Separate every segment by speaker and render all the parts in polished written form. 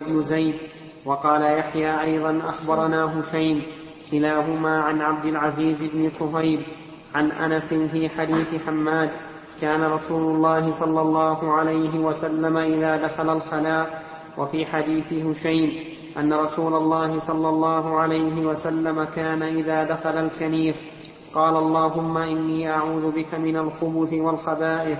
Speaker 1: بن زيد. وقال يحيى أيضا أخبرنا هشيم كلاهما عن عبد العزيز بن صهيب عن أنس في حديث حماد كان رسول الله صلى الله عليه وسلم إذا دخل الخلاء. وفي حديث هشيم أن رسول الله صلى الله عليه وسلم كان إذا دخل الكنيف قال اللهم إني أعوذ بك من الخبث والخبائث.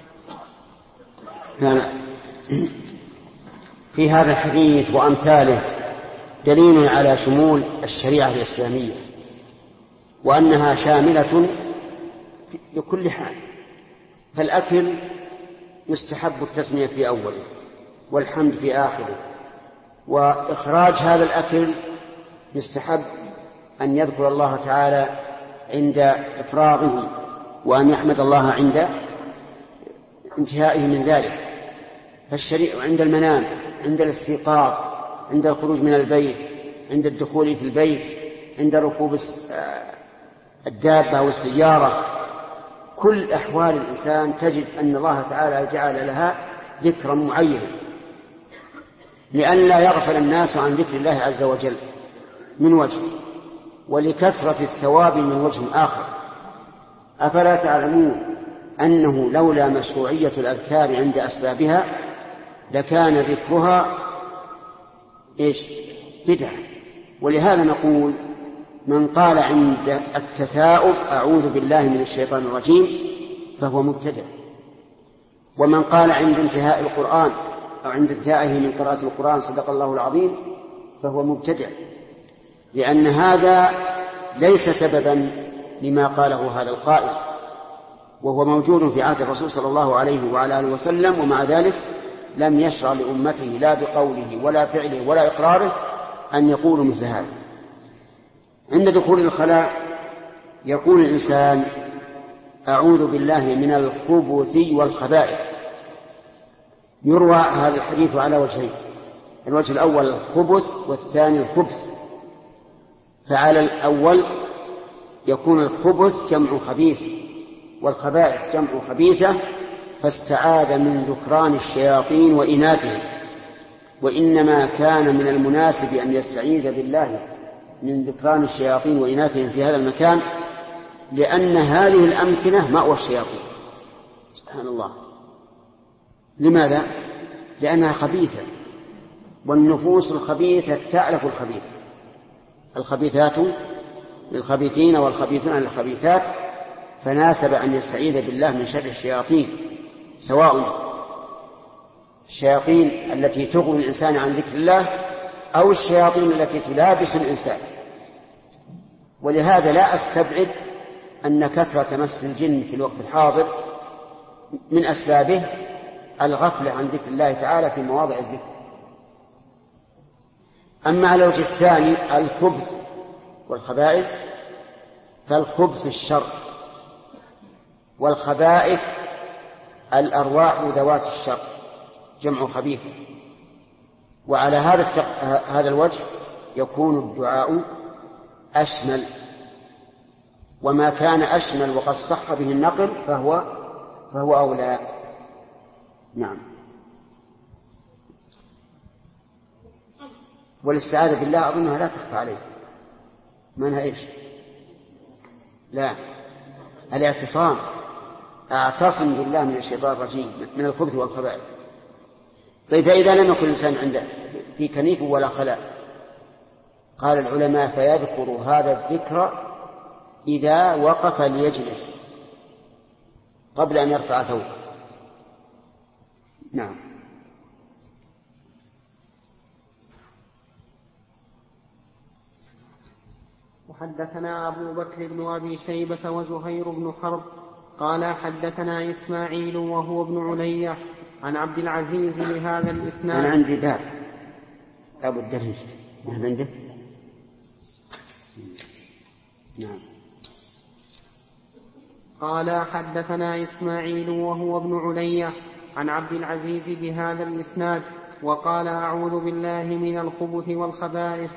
Speaker 2: في هذا الحديث وأمثاله دليل على شمول الشريعة الإسلامية وأنها شاملة لكل حال. فالأكل يستحب التسمية في أوله والحمد في آخره، وإخراج هذا الأكل يستحب أن يذكر الله تعالى عند إفراغه وأن يحمد الله عند انتهائه من ذلك. فالشريعة عند المنام، عند الاستيقاظ، عند الخروج من البيت، عند الدخول في البيت، عند ركوب الدابة والسيارة، كل أحوال الإنسان تجد أن الله تعالى جعل لها ذكرا معينا لئلا يغفل الناس عن ذكر الله عز وجل من وجه، ولكثرة الثواب من وجه آخر. أفلا تعلمون أنه لولا مشروعية الأذكار عند أسبابها لكان ذكرها بدعة. ولهذا نقول من قال عند التثاؤب أعوذ بالله من الشيطان الرجيم فهو مبتدع، ومن قال عند انتهاء القرآن أو عند انتهائه من قراءة القرآن صدق الله العظيم فهو مبتدع، لأن هذا ليس سببا لما قاله هذا القائل، وهو موجود في عهد الرسول صلى الله عليه وعلى آله وسلم، ومع ذلك لم يشرع لأمته لا بقوله ولا فعله ولا إقراره أن يقولوا مثل هذا. عند دخول الخلاء يقول الإنسان أعوذ بالله من الخبث والخبائث. يروى هذا الحديث على وجهين: الوجه الأول الخبث والثاني الخبث. فعلى الأول يكون الخبث جمع خبيث والخبائث جمع خبيثة، فاستعاذ من ذكران الشياطين وإناثهم، وإنما كان من المناسب أن يستعيذ بالله من ذكران الشياطين وإناثهم في هذا المكان، لأن هذه الأمكنة مأوى الشياطين. سبحان الله. لماذا؟ لأنها خبيثة، والنفوس الخبيثة تألف الخبيث. الخبيثات للخبيثين والخبيثون للخبيثات، فناسب أن يستعيذ بالله من شر الشياطين، سواء الشياطين التي تغوي الإنسان عن ذكر الله أو الشياطين التي تلابس الإنسان. ولهذا لا أستبعد أن كثرة مس الجن في الوقت الحاضر من أسبابه الغفلة عن ذكر الله تعالى في مواضع الذكر. أما على الوجه الثاني الخبث والخبائث، فالخبث الشر، والخبائث الأرواح ذوات الشر جمع خبيث. وعلى هذا الوجه يكون الدعاء أشمل، وما كان أشمل وقد صح به النقل فهو أولى. نعم. والاستعاذة بالله أظنها لا تخفى عليه. منها إيش؟ لا، الاعتصام. اعتصم بالله من الشيطان الرجيم من الخبث والخبائث. طيب فإذا لم يكن الإنسان عنده في كنيف ولا خلاء، قال العلماء فيذكر هذا الذكر إذا وقف ليجلس قبل أن يرفع ثوبه. نعم.
Speaker 1: وحدثنا أبو بكر بن أبي شيبة وزهير بن حرب قال حدثنا إسماعيل وهو ابن علية عن عبد العزيز بهذا الإسناد.
Speaker 2: أنا عندي باب أبو الدرج ما عنده. نعم.
Speaker 1: قال حدثنا إسماعيل وهو ابن علية عن عبد العزيز بهذا الإسناد وقال أعوذ بالله من الخبث والخبائث.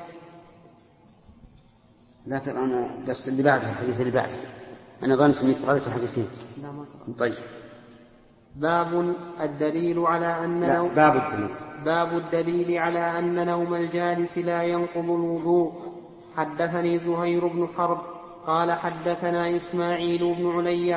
Speaker 2: لا ترى أنا بس اللي بعده الحديث اللي بعده أنا ظننت أني قرأت الحديثين.
Speaker 1: لا ما
Speaker 2: طيب.
Speaker 1: باب الدليل على أن
Speaker 2: لا باب الدليل.
Speaker 1: باب الدليل على أن نوم الجالس لا ينقض الوضوء. حدثني زهير بن حرب قال حدثنا إسماعيل بن علية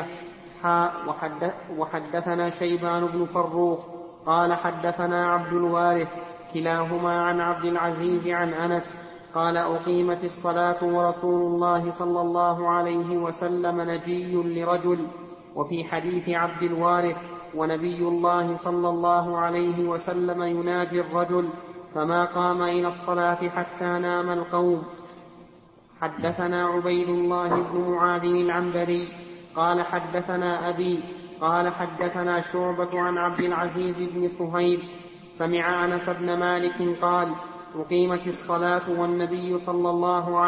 Speaker 1: وحدثنا شيبان بن فروخ قال حدثنا عبد الوارث كلاهما عن عبد العزيز عن أنس قال أقيمت الصلاة ورسول الله صلى الله عليه وسلم نجي لرجل. وفي حديث عبد الوارث ونبي الله صلى الله عليه وسلم يناجي الرجل فما قام إلى الصلاة حتى نام القوم. حدثنا عبيد الله بن معاذ العنبري قال حدثنا أبي قال حدثنا شعبة عن عبد العزيز بن صهيب سمع أنس بن مالك قال أقيمت الصلاة والنبي صلى الله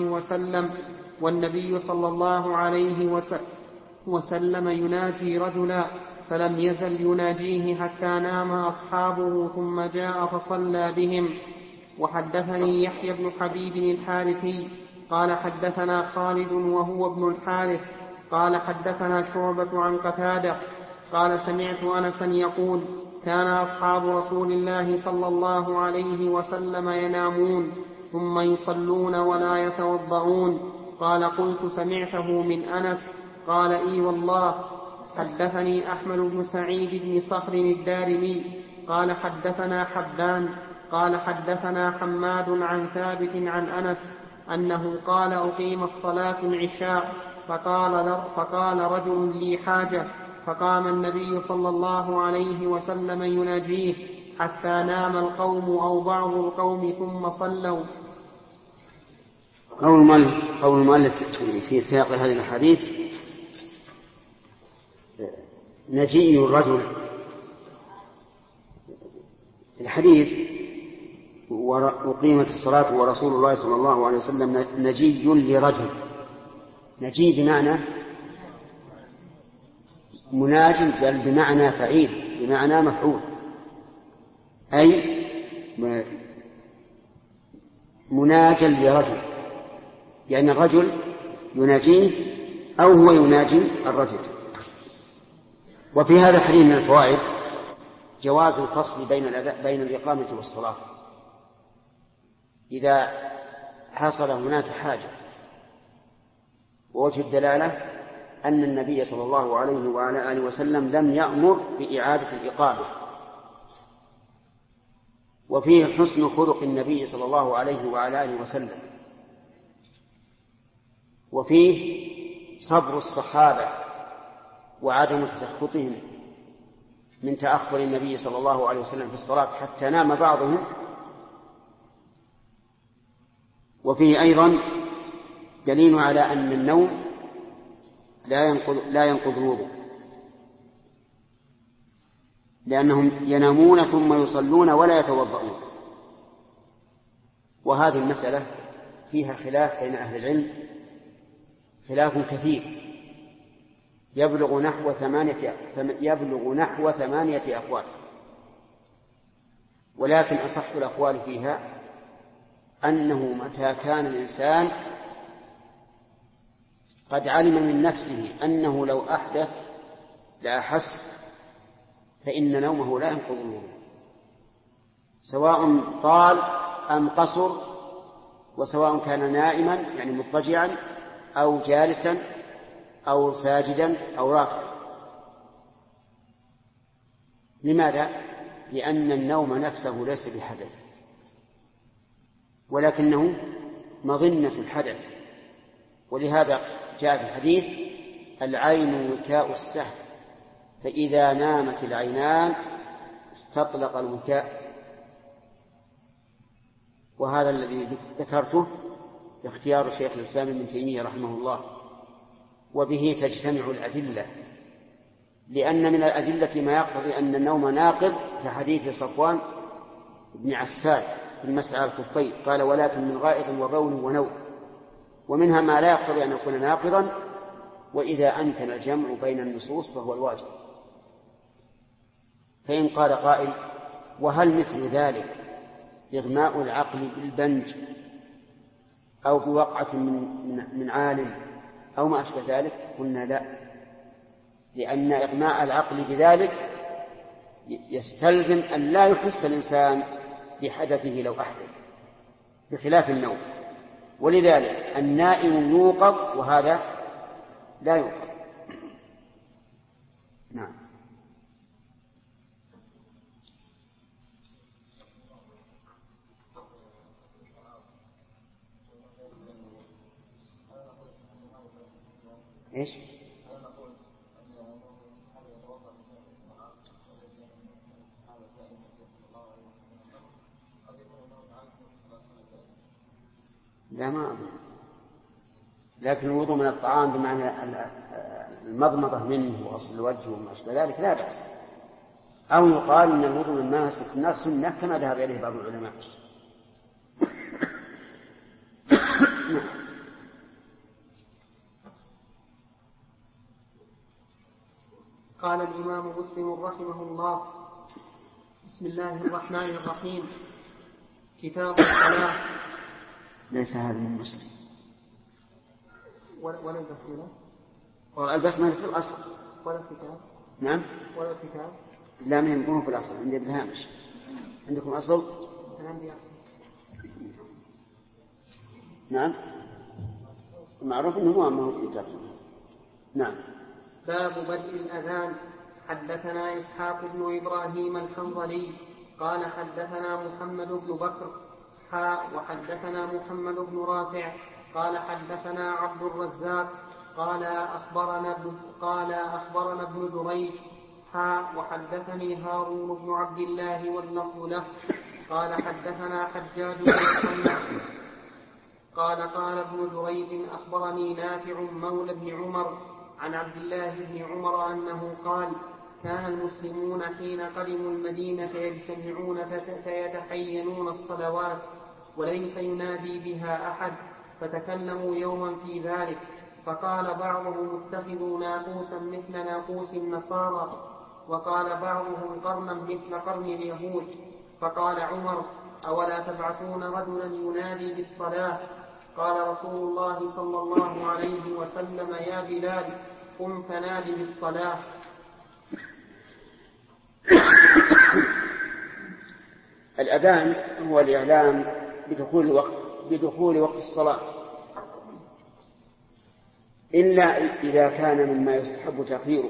Speaker 1: عليه وسلم يناجي رجلا فلم يزل يناجيه حتى نام أصحابه ثم جاء فصلى بهم. وحدثني يحيى بن حبيب الحارثي قال حدثنا خالد وهو ابن الحارث قال حدثنا شعبة عن قتادة قال سمعت أنسا يقول كان أصحاب رسول الله صلى الله عليه وسلم ينامون ثم يصلون ولا يتوضؤون. قال قلت سمعته من أنس؟ قال إي والله. حدثني أحمد بن سعيد بن صخر الدارمي قال حدثنا حبان قال حدثنا حماد عن ثابت عن أنس أنه قال أقيمت صلاة العشاء فقال رجل لي حاجة فقام النبي صلى الله عليه وسلم يناجيه حتى نام القوم أو بعض القوم ثم صلوا.
Speaker 2: قول المؤلف في سياق هذه الحديث نجي الرجل. الحديث وقيمت الصلاة ورسول الله صلى الله عليه وسلم نجي لرجل. نجي بمعنى مناج بل بمعنى فعيل بمعنى مفعول أي مناجا لرجل يعني الرجل يناجيه أو هو يناجي الرجل. وفي هذا الحديث من الفوائد جواز الفصل بين الإقامة والصلاة إذا حصل هناك حاجة. ووجه الدلالة أن النبي صلى الله عليه وعلى آله وسلم لم يأمر بإعادة الإقامة. وفيه حسن خلق النبي صلى الله عليه وعلى آله وسلم. وفيه صبر الصحابة وعدم تسخطهم من تأخر النبي صلى الله عليه وسلم في الصلاة حتى نام بعضهم. وفيه أيضا دليل على أن النوم لا ينقض الوضوء لأنهم ينامون ثم يصلون ولا يتوضؤون. وهذه المسألة فيها خلاف بين أهل العلم خلاف كثير يبلغ نحو 8 أقوال. ولكن أصح الأقوال فيها أنه متى كان الإنسان قد علم من نفسه أنه لو أحدث لأحس فإن نومه لا ينقض الوضوء سواء طال أم قصر وسواء كان نائما يعني مضطجعا أو جالسا أو ساجدا أو راكعا. لماذا؟ لأن النوم نفسه ليس بحدث ولكنه مظنة الحدث. ولهذا جاء في الحديث العين وكاء السهم فإذا نامت العينان استطلق الوكاء. وهذا الذي ذكرته اختيار شيخ الإسلام ابن تيمية رحمه الله. وبه تجتمع الأدلة لأن من الأدلة ما يقتضي أن النوم ناقض كحديث صفوان بن عسال في المسعى الخفين قال ولكن من غائط وبول ونوم. ومنها ما لا يقتضي أن يكون ناقضا وإذا أمكن الجمع بين النصوص فهو الواجب. فإن قال قائل وهل مثل ذلك إغماء العقل بالبنج أو بوقعة من عالم أو ما أشبه ذلك؟ قلنا لا، لأن إغماء العقل بذلك يستلزم أن لا يحس الإنسان بحدثه لو أحدث، بخلاف النوم. ولذلك النائم يوقظ وهذا لا يوقظ. نعم. إيش؟ لا ما أظن، لكن الوضوء من الطعام بمعنى المضمضة منه وغسل الوجه وما أشبه ذلك لا بأس. أو يقال أن الوضوء من ماسك النار سنة كما ذهب إليه بعض العلماء.
Speaker 1: قال الإمام مسلم رحمه الله: بسم الله الرحمن الرحيم. كتاب الصلاة.
Speaker 2: ليس هذا من مسلم
Speaker 1: ولا البسملة
Speaker 2: والبسملة في الأصل
Speaker 1: ولا الكتاب.
Speaker 2: نعم.
Speaker 1: ولا الكتاب.
Speaker 2: لا ما ينبغون في الأصل، عندي الهامش. عندكم أصل؟
Speaker 1: عندي أصل.
Speaker 2: نعم. معروف أنه مو كتاب. نعم.
Speaker 1: باب بدء الأذان. حدثنا إسحاق بن إبراهيم الحنظلي قال حدثنا محمد بن بكر وحدثنا محمد بن رافع قال حدثنا عبد الرزاق قال أخبرنا ابن جريج وحدثني هارون بن عبد الله واللفظ له قال حدثنا حجاج بن محمد قال ابن جريج أخبرني نافع مولى بن عمر عن عبد الله بن عمر أنه قال: كان المسلمون حين قدموا المدينة يجتمعون فيتحينون الصلوات وليس ينادي بها أحد، فتكلموا يوما في ذلك، فقال بعضهم: اتخذوا ناقوسا مثل ناقوس النصارى، وقال بعضهم: قرنا مثل قرن اليهود. فقال عمر: أولا تبعثون رجلا ينادي بالصلاة؟ قال رسول الله صلى الله عليه وسلم: يا بلال قم فنادي بالصلاة.
Speaker 2: الأذان هو الإعلام بدخول وقت الصلاة، إلا إذا كان مما يستحب تأخيره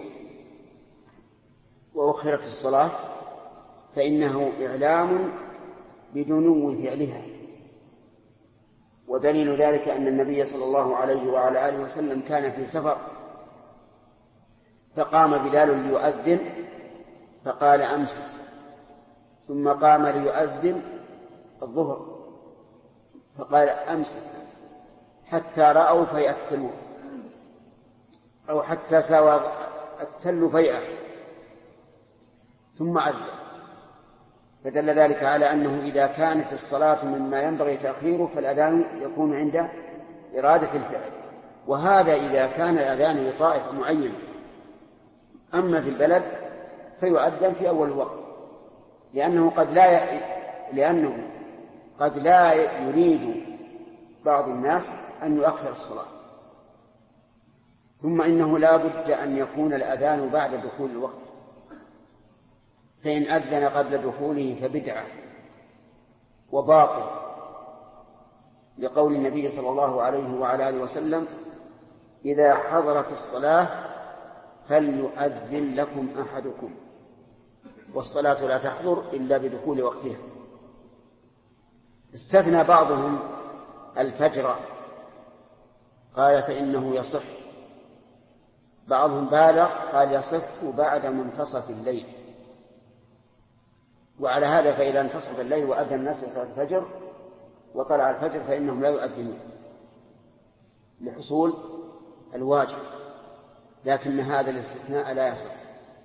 Speaker 2: وأخرت الصلاة فإنه إعلام بدنو فعلها. ودليل ذلك أن النبي صلى الله عليه وعلى آله وسلم كان في سفر، فقام بلال ليؤذن فقال: أمسك. ثم قام ليؤذن الظهر فقال: أمسك، حتى رأوا فيء التنور أو حتى ساوى التل فيئة ثم أذن. فدل ذلك على أنه إذا كانت الصلاة مما ينبغي تأخيره فالأذان يكون عند إرادة الفعل، وهذا إذا كان الأذان لطائفة معينة. أما في البلد فيؤذن في أول الوقت، لأنه قد لا يريد بعض الناس أن يؤخر الصلاة. ثم إنه لا بد أن يكون الأذان بعد دخول الوقت، فإن أذن قبل دخوله فبدعة وباطل، لقول النبي صلى الله عليه وعلى آله وسلم: إذا حضرت الصلاة فليؤذن لكم أحدكم، والصلاة لا تحضر إلا بدخول وقتها. استثنى بعضهم الفجر، قال فإنه يصح. بعضهم بالغ قال يصح بعد منتصف الليل. وعلى هذا فإذا انتصف الليل وأذن الناس لصلاة الفجر وطلع الفجر فإنهم لا يؤذنون لحصول الواجب، لكن هذا الاستثناء لا يصح،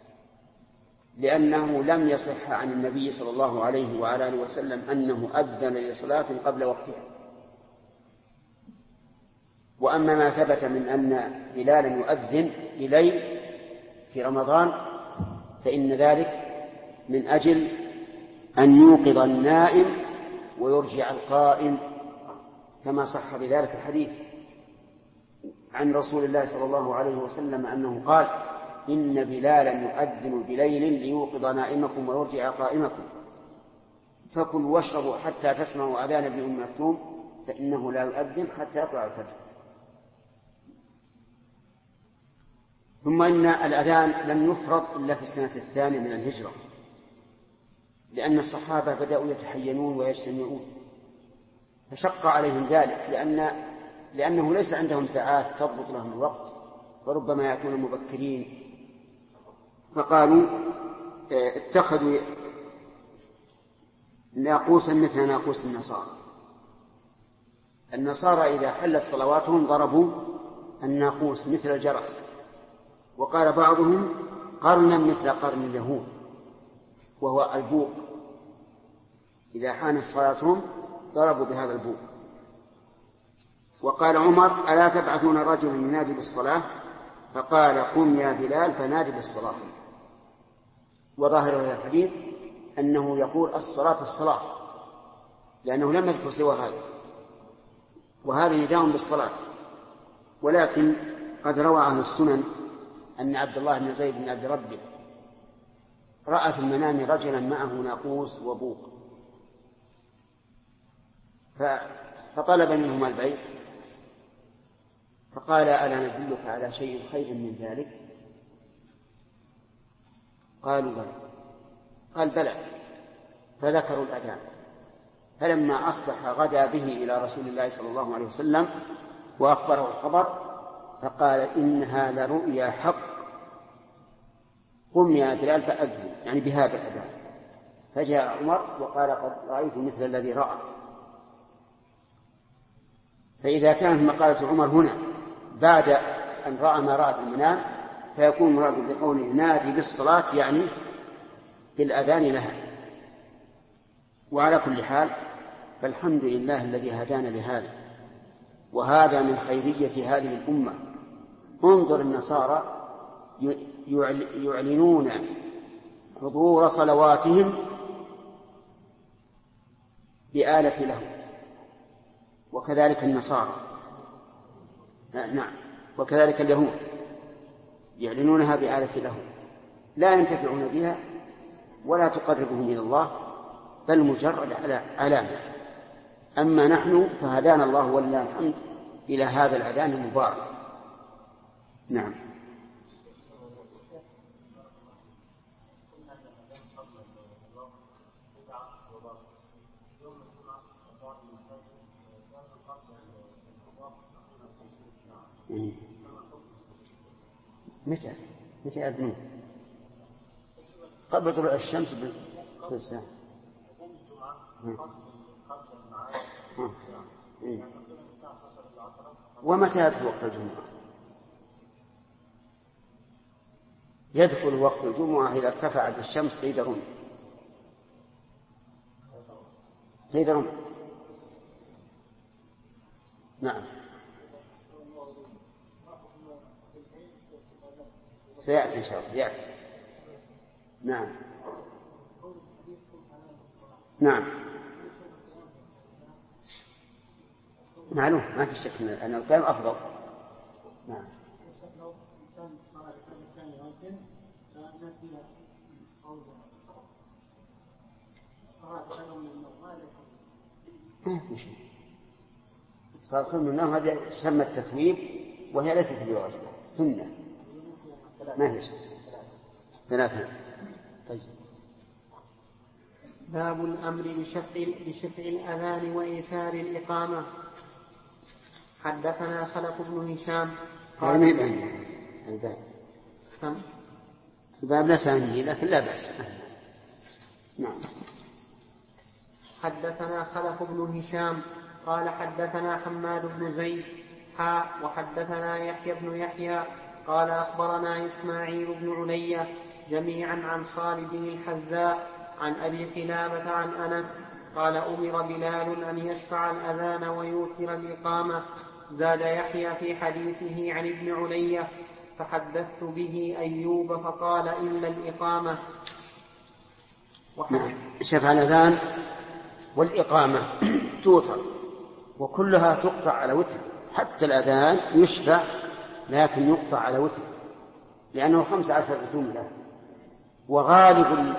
Speaker 2: لأنه لم يصح عن النبي صلى الله عليه وعلى آله وسلم أنه أذن لصلاة قبل وقتها. وأما ما ثبت من أن بلالا يؤذن بليل في رمضان فإن ذلك من أجل أن يوقظ النائم ويرجع القائم، كما صح بذلك الحديث عن رسول الله صلى الله عليه وسلم أنه قال: إن بلالا يؤذن بليل ليوقظ نائمكم ويرجع قائمكم فكلوا واشربوا حتى تسمعوا أذان ابن أم مكتوم فإنه لا يؤذن حتى يطلع الفجر. ثم إن الأذان لم يفرض إلا في السنة الثانية من الهجرة، لأن الصحابة بدأوا يتحينون ويجتمعون، فشق عليهم ذلك لأنه ليس عندهم ساعات تضبط لهم الوقت، وربما يأتون مبكرين، فقالوا اتخذوا ناقوسا مثل ناقوس النصارى إذا حلت صلواتهم ضربوا الناقوس مثل الجرس، وقال بعضهم قرنا مثل قرن اليهود وهو البوق، إذا حانت صلاتهم ضربوا بهذا البوق. وقال عمر ألا تبعثون رجلا ينادي بالصلاة؟ فقال قم يا بلال فنادي بالصلاة. وظاهر هذا الحديث أنه يقول الصلاة لأنه لم يذكر سوى هذا، وهذا نداء بالصلاة. ولكن قد روى أهل السنن أن عبد الله بن زيد بن عبد ربه رأى في المنام رجلا معه ناقوس وبوق، فطلب منهما البيع، فقال ألا ندلك على شيء خير من ذلك؟ قالوا بلى. قال بلى، فذكروا الأذان. فلما أصبح غدا به إلى رسول الله صلى الله عليه وسلم وأخبره الخبر، فقال إنها لرؤيا حق، قم يا بلال فأذن، يعني بهذا الأذان. فجاء عمر وقال قد رأيت مثل الذي رأى. فإذا كانت مقالة عمر هنا بعد أن رأى ما رأى في المنام، فيكون مراد بقوله نادي بالصلاة يعني بالأذان لها. وعلى كل حال فالحمد لله الذي هدانا لهذا، وهذا من خيرية هذه الأمة. انظر النصارى يعلنون حضور صلواتهم بآلة له، وكذلك النصارى نعم، وكذلك اليهود يعلنونها بآلة له، لا ينتفعون بها ولا تقربهم إلى الله، بل مجرد علامة. أما نحن فهدانا الله ولله الحمد إلى هذا الأذان المبارك. نعم. متى يأذنون؟ قبل طلوع الشمس بالساعة. ومتى يدخل وقت الجمعة؟ يدخل وقت الجمعة إذا ارتفعت الشمس قيد رمح. نعم، سيأتي إن شاء الله، يأتي. نعم معلوم، ما في شك أن القيام أفضل. نعم. ما في شيء. صار خير من النوم هذا تسمى التثويب، وهي ليست بواجبة، سنة، ما في شيء. 3. طيب.
Speaker 1: باب الأمر بشفع الأذان وإيثار الإقامة. حدثنا خلف بن هشام
Speaker 2: قال الباب لا سامي لكن لا بأس. نعم.
Speaker 1: حدثنا خلف بن هشام قال حدثنا حماد بن زيد وحدثنا يحيى بن يحيى قال أخبرنا إسماعيل بن علية جميعا عن خالد الحذاء عن أبي قلابة عن أنس قال أمر بلال أن يشفع الأذان ويوتر الإقامة. زاد يحيى في حديثه عن ابن علية فحدثت به أيوب فقال إلا الإقامة.
Speaker 2: شفع الأذان والإقامة توتر، وكلها تقطع على وتر، حتى الأذان يشفع لكن يقطع على وتر، لأنه 15 جملة. وغالب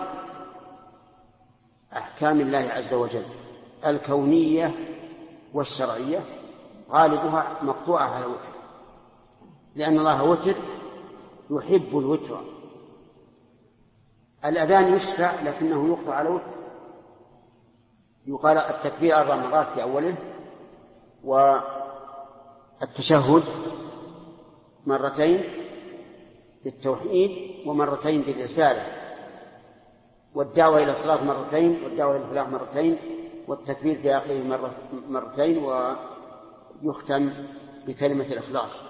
Speaker 2: أحكام الله عز وجل الكونية والشرعية غالبها مقطوعة على وتر، لأن الله وتر يحب الوتر. الأذان يشفع لكنه يقطع على وتر، يقال التكبير 4 مرات في أوله، والتشهد مرتين بالتوحيد ومرتين بالرسالة، والدعوة إلى الصلاة مرتين، والدعوة إلى الفلاح مرتين، والتكبير في آخره مرتين، ويختم بكلمة الإخلاص.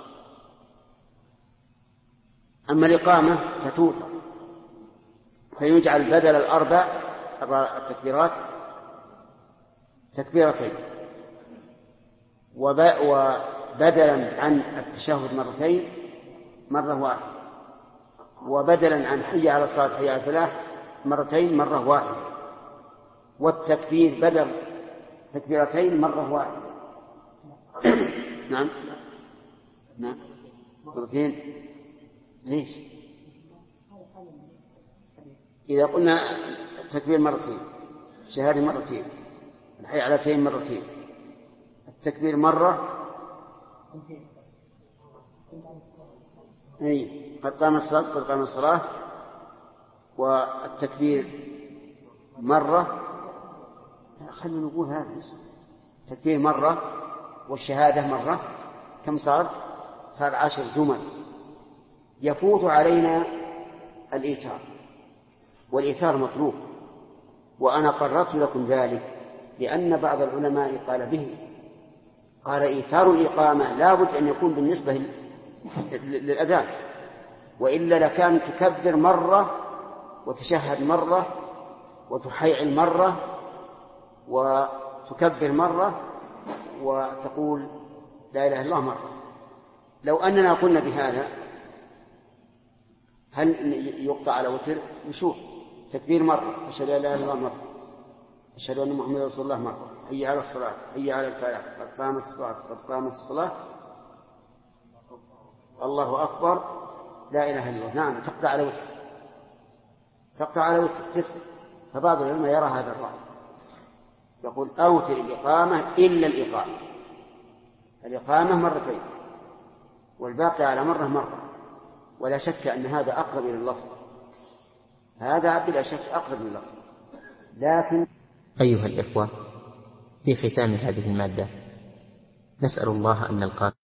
Speaker 2: أما الإقامة فتوتر، فيجعل بدل 4 التكبيرات تكبيرتين، وبدلا عن التشهد مرتين مرة واحدة، وبدلا عن حي على الصلاة حي على الفلاح مرتين مرة واحدة، والتكبير بدل تكبيرتين مرة واحدة. نعم مرتين. ليش؟ إذا قلنا التكبير مرتين، الشهادة مرتين، الحي علتين مرتين، التكبير مرة، قد قام الصلاة، والتكبير مرة. خلينا نقول هذا التكبير مرة والشهادة مرة، كم صار 10 جمل. يفوت علينا الإيثار، والإيثار مطلوب، وأنا قررت لكم ذلك لأن بعض العلماء قال به، قال إيثار الإقامة لا بد أن يكون بالنسبة للأذان، وإلا لكان تكبر مرة وتشهد مرة وتحيعل مرة وتكبر مرة وتقول لا إله إلا الله مرة. لو أننا قلنا بهذا هل يقطع على وتر؟ نشوف تكبير مرة، أشهد أن لا إله إلا الله مرة، أشهد أن محمدا رسول الله مرة، حي على الصلاة، حي على الفلاح، قد قامت الصلاة، قد قامت الصلاة، الله أكبر، لا إله إلا الله. نعم تقطع على وتر، تقطع على وتر 9. فبعض العلماء يرى هذا الرأي، يقول أوتر الإقامة إلا الإقامة، الإقامة مرتين والباقي على مرة، ولا شك أن هذا أقرب إلى اللفظ، هذا بلا شك أقرب إلى اللفظ. لكن
Speaker 3: أيها الإخوة، في ختام هذه المادة نسأل الله أن نلقاكم